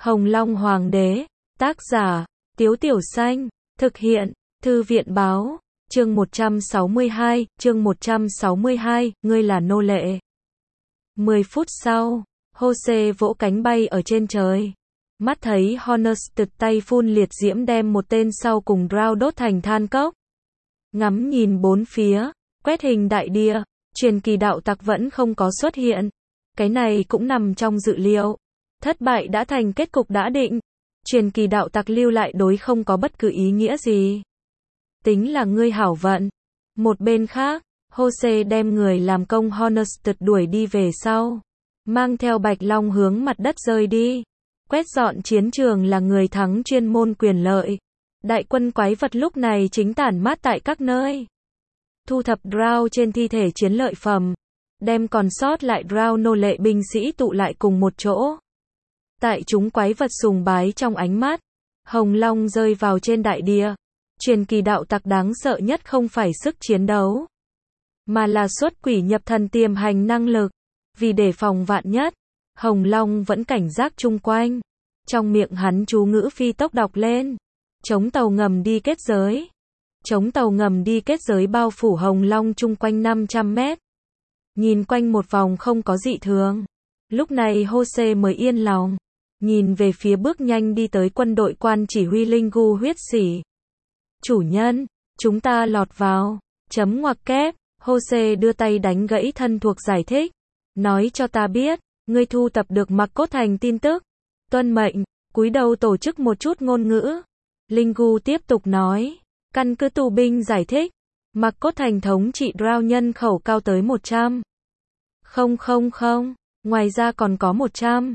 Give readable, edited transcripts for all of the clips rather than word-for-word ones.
Hồng Long Hoàng đế, tác giả, Tiếu Tiểu Xanh, thực hiện, Thư viện báo, chương 162, ngươi là nô lệ. 10 phút sau, Jose vỗ cánh bay ở trên trời. Mắt thấy Horus tực tay phun liệt diễm đem một tên sau cùng Drow đốt thành than cốc. Ngắm nhìn bốn phía, quét hình đại địa, truyền kỳ đạo tặc vẫn không có xuất hiện. Cái này cũng nằm trong dự liệu. Thất bại đã thành kết cục đã định. Truyền kỳ đạo tặc lưu lại đối không có bất cứ ý nghĩa gì. Tính là ngươi hảo vận. Một bên khác, Jose đem người làm công Horus tực đuổi đi về sau. Mang theo Bạch Long hướng mặt đất rơi đi. Quét dọn chiến trường là người thắng chuyên môn quyền lợi. Đại quân quái vật lúc này chính tản mát tại các nơi. Thu thập Drow trên thi thể chiến lợi phẩm. Đem còn sót lại Drow nô lệ binh sĩ tụ lại cùng một chỗ. Tại chúng quái vật sùng bái trong ánh mắt. Hồng Long rơi vào trên đại địa. Truyền kỳ đạo tặc đáng sợ nhất không phải sức chiến đấu. Mà là xuất quỷ nhập thần tiềm hành năng lực. Vì đề phòng vạn nhất. Hồng Long vẫn cảnh giác chung quanh. Trong miệng hắn chú ngữ phi tốc đọc lên. Chống tàu ngầm đi kết giới. Chống tàu ngầm đi kết giới bao phủ Hồng Long chung quanh 500 mét. Nhìn quanh một vòng không có dị thường. Lúc này Jose mới yên lòng. Nhìn về phía bước nhanh đi tới quân đội quan chỉ huy Lingu huyết sỉ. Chủ nhân, chúng ta lọt vào. Chấm ngoặc kép. Jose đưa tay đánh gãy thân thuộc giải thích. Nói cho ta biết, ngươi thu tập được Mặc Cốt Thành tin tức. Tuân mệnh, cúi đầu tổ chức một chút ngôn ngữ. Lingu tiếp tục nói. Căn cứ tù binh giải thích. Mặc Cốt Thành thống trị Drow nhân khẩu cao tới 100. Ngoài ra còn có 100.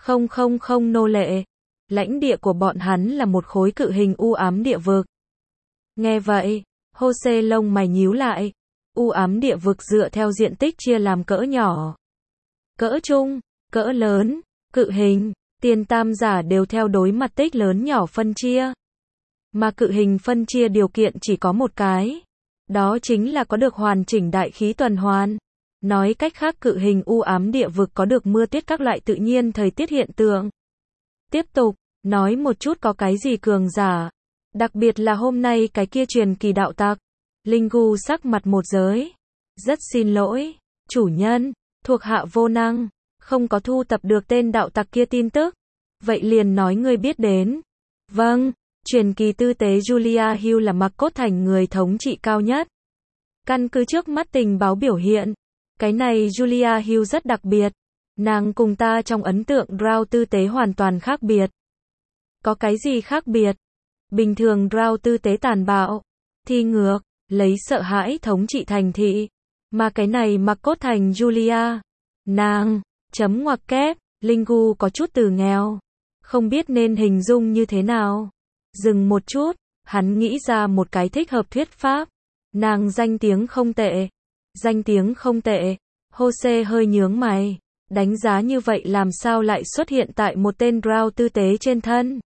Nô lệ. Lãnh địa của bọn hắn là một khối cự hình u ám địa vực. Nghe vậy, Jose lông mày nhíu lại. U ám địa vực dựa theo diện tích chia làm cỡ nhỏ, cỡ trung, cỡ lớn, cự hình, tiền tam giả đều theo đối mặt tích lớn nhỏ phân chia. Mà cự hình phân chia điều kiện chỉ có một cái. Đó chính là có được hoàn chỉnh đại khí tuần hoàn. Nói cách khác cự hình u ám địa vực có được mưa tuyết các loại tự nhiên thời tiết hiện tượng. Tiếp tục, nói một chút có cái gì cường giả. Đặc biệt là hôm nay cái kia truyền kỳ đạo tặc. Lingu sắc mặt một giới. Rất xin lỗi, chủ nhân, thuộc hạ vô năng, không có thu tập được tên đạo tặc kia tin tức. Vậy liền nói ngươi biết đến. Vâng, truyền kỳ tư tế Julia Hill là Mặc Cốt Thành người thống trị cao nhất. Căn cứ trước mắt tình báo biểu hiện, cái này Julia Hill rất đặc biệt. Nàng cùng ta trong ấn tượng Drow tư tế hoàn toàn khác biệt. Có cái gì khác biệt? Bình thường Drow tư tế tàn bạo, thi ngược, lấy sợ hãi thống trị thành thị. Mà cái này Mặc Cốt Thành Julia. Nàng, chấm ngoặc kép, Lingu có chút từ nghèo. Không biết nên hình dung như thế nào. Dừng một chút, hắn nghĩ ra một cái thích hợp thuyết pháp. Nàng danh tiếng không tệ. Danh tiếng không tệ. Jose hơi nhướng mày. Đánh giá như vậy làm sao lại xuất hiện tại một tên Drow tư tế trên thân.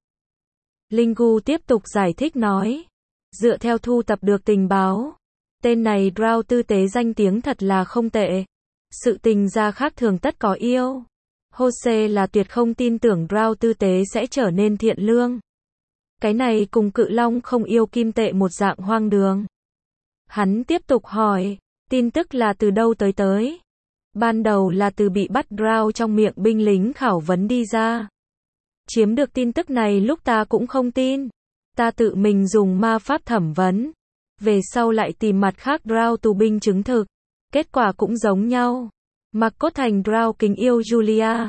Lingu tiếp tục giải thích nói. Dựa theo thu tập được tình báo. Tên này Drow tư tế danh tiếng thật là không tệ. Sự tình ra khác thường tất có yêu. Jose là tuyệt không tin tưởng Drow tư tế sẽ trở nên thiện lương. Cái này cùng cự long không yêu kim tệ một dạng hoang đường. Hắn tiếp tục hỏi. Tin tức là từ đâu tới? Ban đầu là từ bị bắt Drow trong miệng binh lính khảo vấn đi ra. Chiếm được tin tức này lúc ta cũng không tin. Ta tự mình dùng ma pháp thẩm vấn. Về sau lại tìm mặt khác Drow tù binh chứng thực. Kết quả cũng giống nhau. Mặc Cốt Thành Drow kính yêu Julia.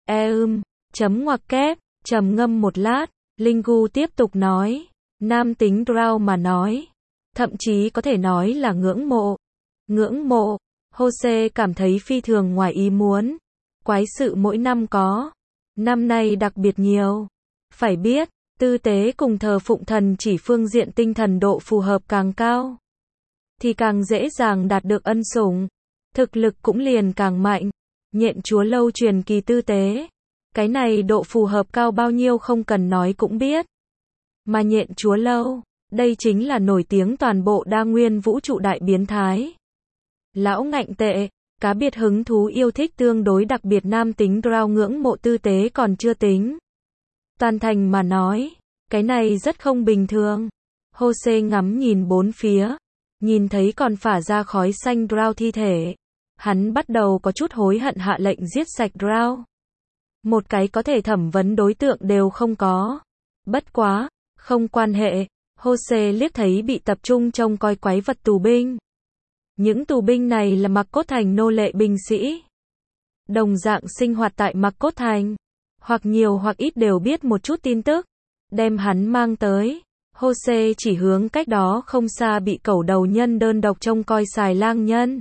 Chấm ngoặc kép, trầm ngâm một lát. Lingu tiếp tục nói. Nam tính Drow mà nói. Thậm chí có thể nói là ngưỡng mộ. Ngưỡng mộ. Jose cảm thấy phi thường ngoài ý muốn. Quái sự mỗi năm có. Năm nay đặc biệt nhiều. Phải biết, tư tế cùng thờ phụng thần chỉ phương diện tinh thần độ phù hợp càng cao. Thì càng dễ dàng đạt được ân sủng. Thực lực cũng liền càng mạnh. Nhện chúa lâu truyền kỳ tư tế. Cái này độ phù hợp cao bao nhiêu không cần nói cũng biết. Mà nhện chúa lâu, đây chính là nổi tiếng toàn bộ đa nguyên vũ trụ đại biến thái. Lão ngạnh tệ, cá biệt hứng thú yêu thích tương đối đặc biệt nam tính Drow ngưỡng mộ tư tế còn chưa tính. Toàn thành mà nói, cái này rất không bình thường. Jose ngắm nhìn bốn phía, nhìn thấy còn phả ra khói xanh Drow thi thể. Hắn bắt đầu có chút hối hận hạ lệnh giết sạch Drow. Một cái có thể thẩm vấn đối tượng đều không có. Bất quá, không quan hệ, Jose liếc thấy bị tập trung trông coi quái vật tù binh. Những tù binh này là Mặc Cốt Thành nô lệ binh sĩ. Đồng dạng sinh hoạt tại Mặc Cốt Thành, hoặc nhiều hoặc ít đều biết một chút tin tức. Đem hắn mang tới, Jose chỉ hướng cách đó không xa bị cẩu đầu nhân đơn độc trông coi xài lang nhân.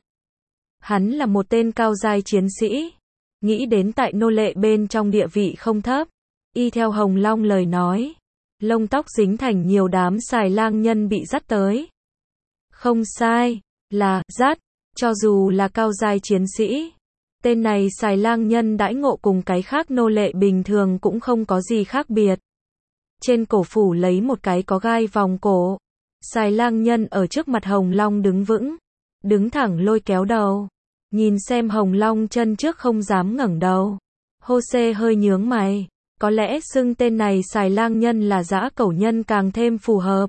Hắn là một tên cao giai chiến sĩ, nghĩ đến tại nô lệ bên trong địa vị không thấp. Y theo Hồng Long lời nói, lông tóc dính thành nhiều đám xài lang nhân bị dắt tới. Không sai, là dắt, cho dù là cao giai chiến sĩ. Tên này xài lang nhân đãi ngộ cùng cái khác nô lệ bình thường cũng không có gì khác biệt. Trên cổ phủ lấy một cái có gai vòng cổ. Xài lang nhân ở trước mặt Hồng Long đứng vững, đứng thẳng lôi kéo đầu. Nhìn xem Hồng Long chân trước không dám ngẩng đầu. Jose hơi nhướng mày, có lẽ xưng tên này xài lang nhân là dã cẩu nhân càng thêm phù hợp.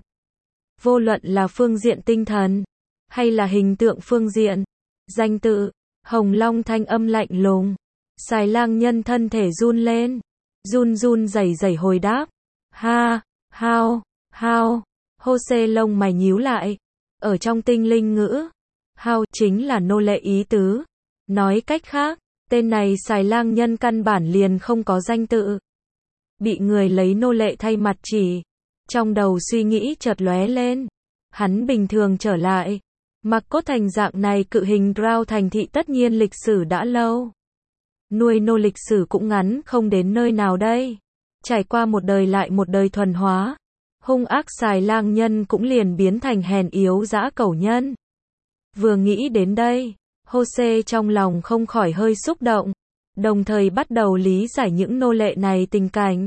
Vô luận là phương diện tinh thần, hay là hình tượng phương diện, danh tự, Hồng Long thanh âm lạnh lùng. Xài lang nhân thân thể run lên, run run rẩy rẩy hồi đáp. Ha, hao, hao. Jose lông mày nhíu lại. Ở trong tinh linh ngữ, hao chính là nô lệ ý tứ. Nói cách khác, tên này xài lang nhân căn bản liền không có danh tự. Bị người lấy nô lệ thay mặt chỉ. Trong đầu suy nghĩ chợt lóe lên. Hắn bình thường trở lại. Mặc Cốt Thành dạng này cự hình Drow thành thị tất nhiên lịch sử đã lâu. Nuôi nô lịch sử cũng ngắn không đến nơi nào đây. Trải qua một đời lại một đời thuần hóa, hung ác xài lang nhân cũng liền biến thành hèn yếu dã cẩu nhân. Vừa nghĩ đến đây, Jose trong lòng không khỏi hơi xúc động, đồng thời bắt đầu lý giải những nô lệ này tình cảnh.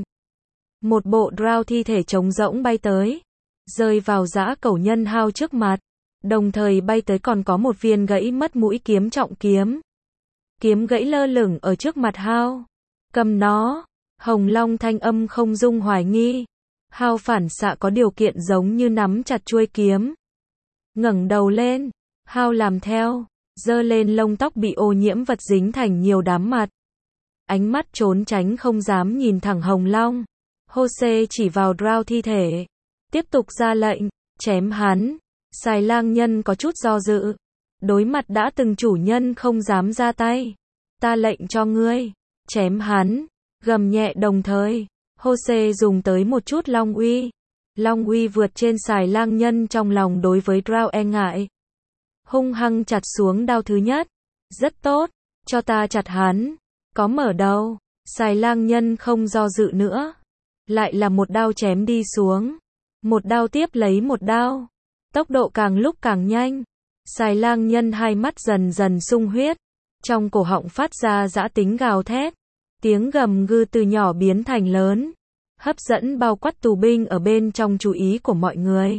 Một bộ Drow thi thể trống rỗng bay tới, rơi vào dã cẩu nhân hao trước mặt, đồng thời bay tới còn có một viên gãy mất mũi kiếm trọng kiếm. Kiếm gãy lơ lửng ở trước mặt hao. Cầm nó. Hồng Long thanh âm không dung hoài nghi. Hao phản xạ có điều kiện giống như nắm chặt chuôi kiếm. Ngẩng đầu lên, Hao làm theo, giơ lên lông tóc bị ô nhiễm vật dính thành nhiều đám mặt. Ánh mắt trốn tránh không dám nhìn thẳng Hồng Long. Jose chỉ vào Drow thi thể, tiếp tục ra lệnh, chém hắn. Xài lang nhân có chút do dự. Đối mặt đã từng chủ nhân không dám ra tay. Ta lệnh cho ngươi, chém hắn. Gầm nhẹ đồng thời, Jose dùng tới một chút Long uy. Long uy vượt trên xài lang nhân trong lòng đối với Drow e ngại. Hung hăng chặt xuống đao thứ nhất. Rất tốt, cho ta chặt hắn. Có mở đầu, xài lang nhân không do dự nữa. Lại là một đao chém đi xuống. Một đao tiếp lấy một đao. Tốc độ càng lúc càng nhanh. Xài lang nhân hai mắt dần dần sung huyết. Trong cổ họng phát ra dã tính gào thét. Tiếng gầm gừ từ nhỏ biến thành lớn. Hấp dẫn bao quát tù binh ở bên trong chú ý của mọi người.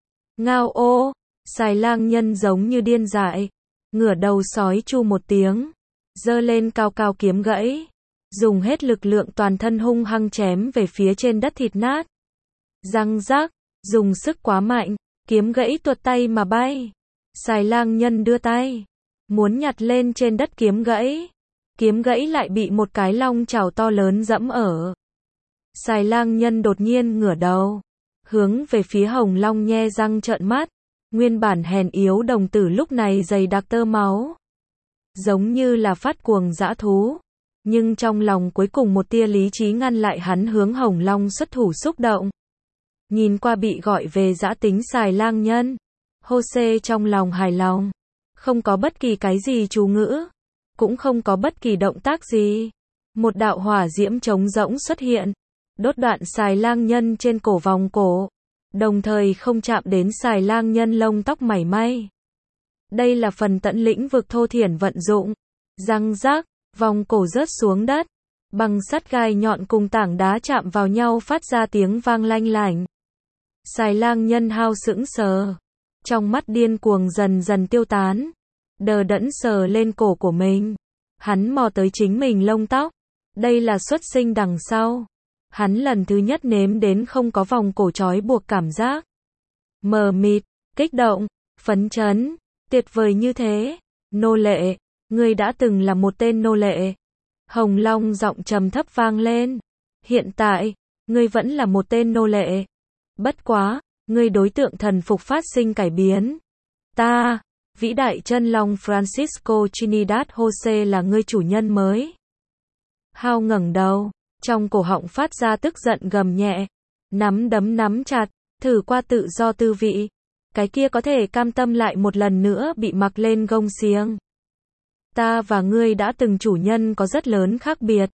Ngao ô, xài lang nhân giống như điên dại. Ngửa đầu sói chu một tiếng. Giơ lên cao cao kiếm gãy. Dùng hết lực lượng toàn thân hung hăng chém về phía trên đất thịt nát. Răng rác, dùng sức quá mạnh. Kiếm gãy tuột tay mà bay. Xài lang nhân đưa tay. Muốn nhặt lên trên đất kiếm gãy. Kiếm gãy lại bị một cái long chảo to lớn dẫm ở. Xài lang nhân đột nhiên ngửa đầu. Hướng về phía Hồng Long nhe răng trợn mắt. Nguyên bản hèn yếu đồng tử lúc này dày đặc tơ máu. Giống như là phát cuồng dã thú. Nhưng trong lòng cuối cùng một tia lý trí ngăn lại hắn hướng Hồng Long xuất thủ xúc động. Nhìn qua bị gọi về dã tính xài lang nhân. Jose trong lòng hài lòng. Không có bất kỳ cái gì chú ngữ. Cũng không có bất kỳ động tác gì. Một đạo hỏa diễm trống rỗng xuất hiện. Đốt đoạn xài lang nhân trên cổ vòng cổ. Đồng thời không chạm đến xài lang nhân lông tóc mảy may. Đây là phần tận lĩnh vực thô thiển vận dụng. Răng rác, vòng cổ rớt xuống đất. Bằng sắt gai nhọn cùng tảng đá chạm vào nhau phát ra tiếng vang lanh lảnh. Xài lang nhân hao sững sờ. Trong mắt điên cuồng dần dần tiêu tán. Đờ đẫn sờ lên cổ của mình. Hắn mò tới chính mình lông tóc. Đây là xuất sinh đằng sau. Hắn lần thứ nhất nếm đến không có vòng cổ trói buộc cảm giác. Mờ mịt, kích động, phấn chấn, tuyệt vời như thế. Nô lệ, ngươi đã từng là một tên nô lệ. Hồng Long giọng trầm thấp vang lên. Hiện tại, ngươi vẫn là một tên nô lệ. Bất quá, ngươi đối tượng thần phục phát sinh cải biến. Ta, vĩ đại chân long Francisco Trinidad Jose là ngươi chủ nhân mới. Hao ngẩng đầu, trong cổ họng phát ra tức giận gầm nhẹ. Nắm đấm nắm chặt, thử qua tự do tư vị. Cái kia có thể cam tâm lại một lần nữa bị mặc lên gông xiềng. Ta và ngươi đã từng chủ nhân có rất lớn khác biệt.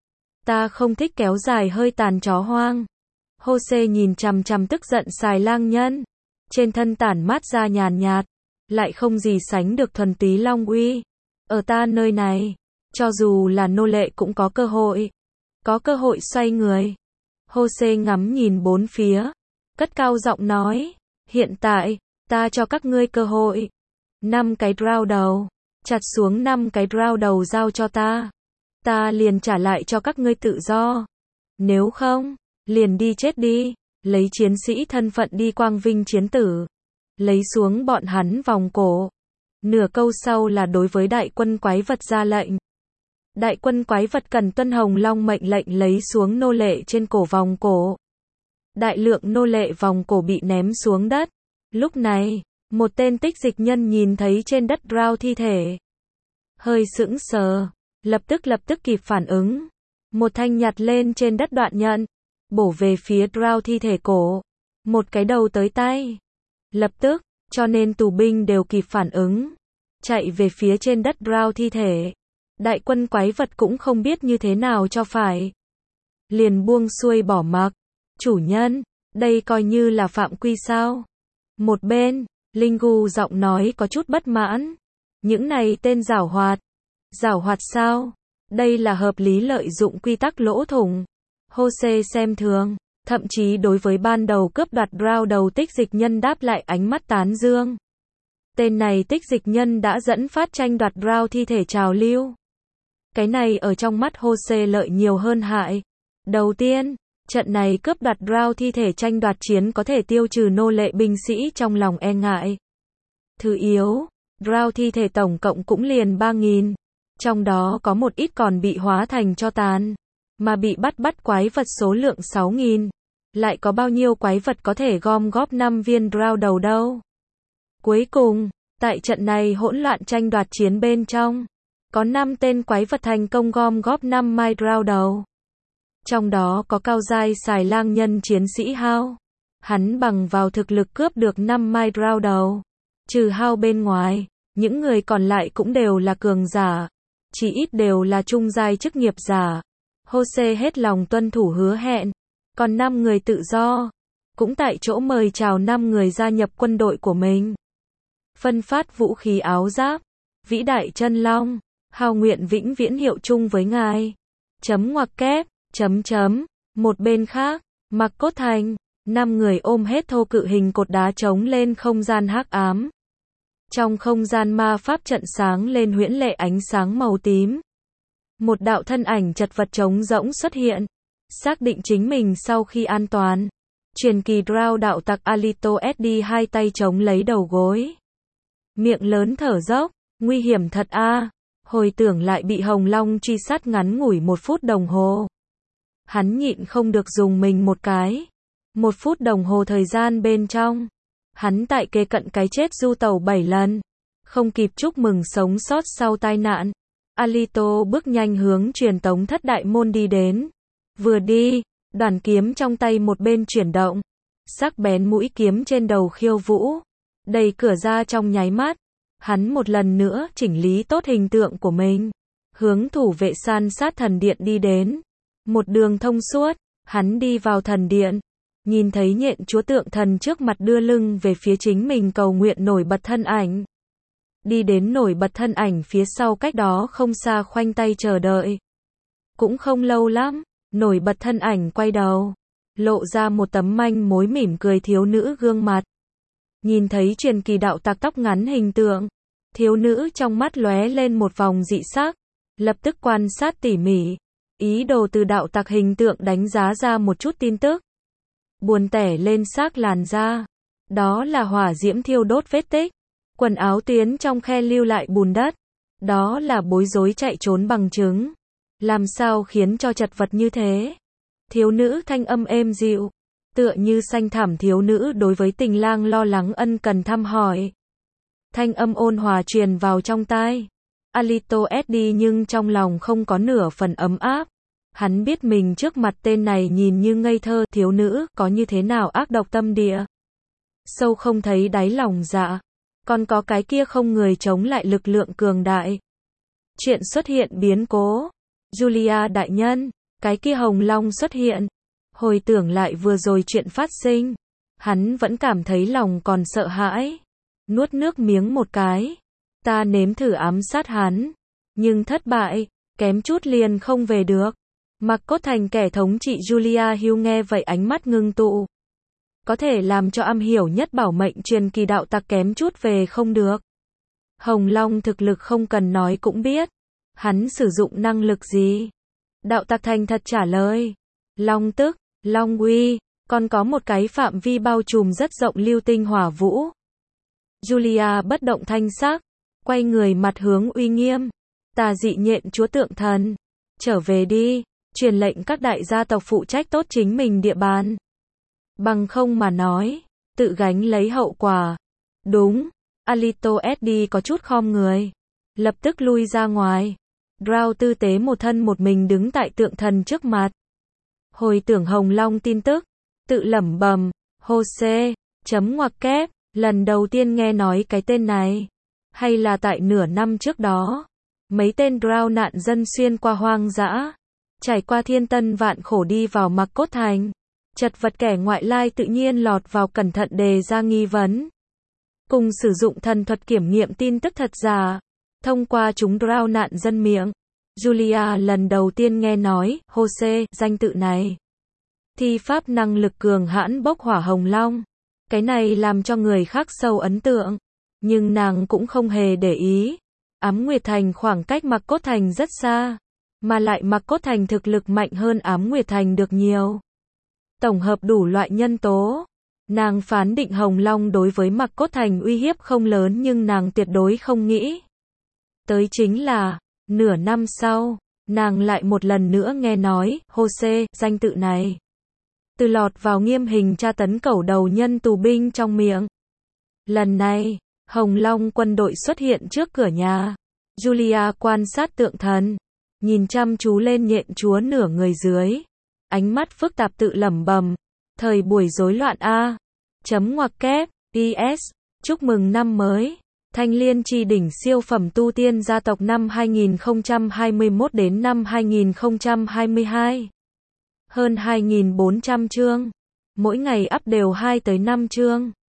Ta không thích kéo dài hơi tàn chó hoang. Jose nhìn chằm chằm tức giận xài lang nhân. Trên thân tản mát ra nhàn nhạt. Lại không gì sánh được thuần túy long uy. Ở ta nơi này, cho dù là nô lệ cũng có cơ hội. Có cơ hội xoay người. Jose ngắm nhìn bốn phía. Cất cao giọng nói. Hiện tại, ta cho các ngươi cơ hội. 5 cái drow đầu. Chặt xuống 5 cái drow đầu giao cho ta. Ta liền trả lại cho các ngươi tự do. Nếu không, liền đi chết đi. Lấy chiến sĩ thân phận đi quang vinh chiến tử. Lấy xuống bọn hắn vòng cổ. Nửa câu sau là đối với đại quân quái vật ra lệnh. Đại quân quái vật cần tuân Hồng Long mệnh lệnh lấy xuống nô lệ trên cổ vòng cổ. Đại lượng nô lệ vòng cổ bị ném xuống đất. Lúc này, một tên tích dịch nhân nhìn thấy trên đất drow thi thể. Hơi sững sờ, lập tức kịp phản ứng. Một thanh nhặt lên trên đất đoạn nhận, bổ về phía drow thi thể cổ. Một cái đầu tới tay. Lập tức, cho nên tù binh đều kịp phản ứng. Chạy về phía trên đất drow thi thể. Đại quân quái vật cũng không biết như thế nào cho phải. Liền buông xuôi bỏ mặc. Chủ nhân, đây coi như là phạm quy sao? Một bên, Linh Gu giọng nói có chút bất mãn. Những này tên giảo hoạt. Giảo hoạt sao? Đây là hợp lý lợi dụng quy tắc lỗ thủng. Jose xem thường, thậm chí đối với ban đầu cướp đoạt drow đầu tích dịch nhân đáp lại ánh mắt tán dương. Tên này tích dịch nhân đã dẫn phát tranh đoạt drow thi thể trào lưu. Cái này ở trong mắt Jose lợi nhiều hơn hại. Đầu tiên, trận này cướp đoạt drow thi thể tranh đoạt chiến có thể tiêu trừ nô lệ binh sĩ trong lòng e ngại. Thứ yếu, drow thi thể tổng cộng cũng liền 3.000. Trong đó có một ít còn bị hóa thành tro tàn. Mà bị bắt quái vật số lượng 6.000. Lại có bao nhiêu quái vật có thể gom góp 5 viên drow đầu đâu. Cuối cùng, tại trận này hỗn loạn tranh đoạt chiến bên trong, có 5 tên quái vật thành công gom góp 5 mai drow đầu. Trong đó có cao giai xài lang nhân chiến sĩ Hao. Hắn bằng vào thực lực cướp được 5 mai drow đầu. Trừ Hao bên ngoài, những người còn lại cũng đều là cường giả. Chỉ ít đều là trung giai chức nghiệp giả. Jose hết lòng tuân thủ hứa hẹn. Còn 5 người tự do, cũng tại chỗ mời chào 5 người gia nhập quân đội của mình. Phân phát vũ khí áo giáp. Vĩ đại chân long, Hao nguyện vĩnh viễn hiệu chung với ngài. Chấm ngoặc kép, chấm chấm. Một bên khác, Mặc Cốt Thành, 5 người ôm hết thô cự hình cột đá chống lên không gian hắc ám. Trong không gian ma pháp trận sáng lên huyễn lệ ánh sáng màu tím. Một đạo thân ảnh chật vật trống rỗng xuất hiện. Xác định chính mình sau khi an toàn. Truyền kỳ drow đạo tặc Alito SD hai tay chống lấy đầu gối. Miệng lớn thở dốc, nguy hiểm thật a. Hồi tưởng lại bị Hồng Long truy sát ngắn ngủi 1 phút đồng hồ. Hắn nhịn không được dùng mình một cái. 1 phút đồng hồ thời gian bên trong. Hắn tại kề cận cái chết du tàu 7 lần. Không kịp chúc mừng sống sót sau tai nạn. Alito bước nhanh hướng truyền tống thất đại môn đi đến. Vừa đi, đoàn kiếm trong tay một bên chuyển động. Sắc bén mũi kiếm trên đầu khiêu vũ. Đẩy cửa ra trong nháy mắt. Hắn một lần nữa chỉnh lý tốt hình tượng của mình. Hướng thủ vệ san sát thần điện đi đến. Một đường thông suốt, hắn đi vào thần điện. Nhìn thấy nhện chúa tượng thần trước mặt đưa lưng về phía chính mình cầu nguyện nổi bật thân ảnh. Đi đến nổi bật thân ảnh phía sau cách đó không xa khoanh tay chờ đợi. Cũng không lâu lắm, nổi bật thân ảnh quay đầu. Lộ ra một tấm manh mối mỉm cười thiếu nữ gương mặt. Nhìn thấy truyền kỳ đạo tặc tóc ngắn hình tượng. Thiếu nữ trong mắt lóe lên một vòng dị sắc. Lập tức quan sát tỉ mỉ. ý đồ từ đạo tặc hình tượng đánh giá ra một chút tin tức. Buồn tẻ lên xác làn da. Đó là hỏa diễm thiêu đốt vết tích. Quần áo tuyến trong khe lưu lại bùn đất. Đó là bối rối chạy trốn bằng chứng. Làm sao khiến cho chật vật như thế? Thiếu nữ thanh âm êm dịu. Tựa như xanh thảm thiếu nữ đối với tình lang lo lắng ân cần thăm hỏi. Thanh âm ôn hòa truyền vào trong tai. Alito SD nhưng trong lòng không có nửa phần ấm áp. Hắn biết mình trước mặt tên này nhìn như ngây thơ, thiếu nữ, có như thế nào ác độc tâm địa. Sâu không thấy đáy lòng dạ. Còn có cái kia không người chống lại lực lượng cường đại. Chuyện xuất hiện biến cố. Julia đại nhân, cái kia hồng long xuất hiện. Hồi tưởng lại vừa rồi chuyện phát sinh. Hắn vẫn cảm thấy lòng còn sợ hãi. Nuốt nước miếng một cái. Ta nếm thử ám sát hắn. Nhưng thất bại, kém chút liền không về được. Mặc cốt thành kẻ thống trị Julia Hill nghe vậy ánh mắt ngưng tụ. Có thể làm cho am hiểu nhất bảo mệnh truyền kỳ đạo tặc kém chút về không được. Hồng Long thực lực không cần nói cũng biết. Hắn sử dụng năng lực gì? Đạo tặc thành thật trả lời. Long tức, Long uy, còn có một cái phạm vi bao trùm rất rộng lưu tinh hỏa vũ. Julia bất động thanh sắc, quay người mặt hướng uy nghiêm. Tà dị nhện chúa tượng thần. Trở về đi, truyền lệnh các đại gia tộc phụ trách tốt chính mình địa bàn. Bằng không mà nói, tự gánh lấy hậu quả. Đúng, Alito SD có chút khom người. Lập tức lui ra ngoài. Drow tư tế một thân một mình đứng tại tượng thần trước mặt. Hồi tưởng Hồng Long tin tức, tự lẩm bẩm, Jose, chấm ngoặc kép, lần đầu tiên nghe nói cái tên này. Hay là tại nửa năm trước đó, mấy tên Drow nạn dân xuyên qua hoang dã, trải qua thiên tân vạn khổ đi vào Mặc Cốt Thành. Chật vật kẻ ngoại lai tự nhiên lọt vào cẩn thận đề ra nghi vấn. Cùng sử dụng thần thuật kiểm nghiệm tin tức thật giả. Thông qua chúng Drow nạn dân miệng. Julia lần đầu tiên nghe nói, Jose, danh tự này. Thi pháp năng lực cường hãn bốc hỏa hồng long. Cái này làm cho người khác sâu ấn tượng. Nhưng nàng cũng không hề để ý. Ám Nguyệt Thành khoảng cách Mặc Cốt Thành rất xa. Mà lại Mặc Cốt Thành thực lực mạnh hơn Ám Nguyệt Thành được nhiều. Tổng hợp đủ loại nhân tố. Nàng phán định Hồng Long đối với Mặc Cốt Thành uy hiếp không lớn nhưng nàng tuyệt đối không nghĩ. Tới chính là, nửa năm sau, nàng lại một lần nữa nghe nói, Jose, danh tự này. Từ lọt vào nghiêm hình tra tấn cẩu đầu nhân tù binh trong miệng. Lần này, Hồng Long quân đội xuất hiện trước cửa nhà. Julia quan sát tượng thần. Nhìn chăm chú lên nhện chúa nửa người dưới. Ánh mắt phức tạp tự lẩm bẩm. Thời buổi rối loạn A. Chấm ngoặc kép, IS. Chúc mừng năm mới. Thanh Liên Chi đỉnh siêu phẩm tu tiên gia tộc năm 2021 đến năm 2022. Hơn 2.400 chương. Mỗi ngày up đều 2 tới 5 chương.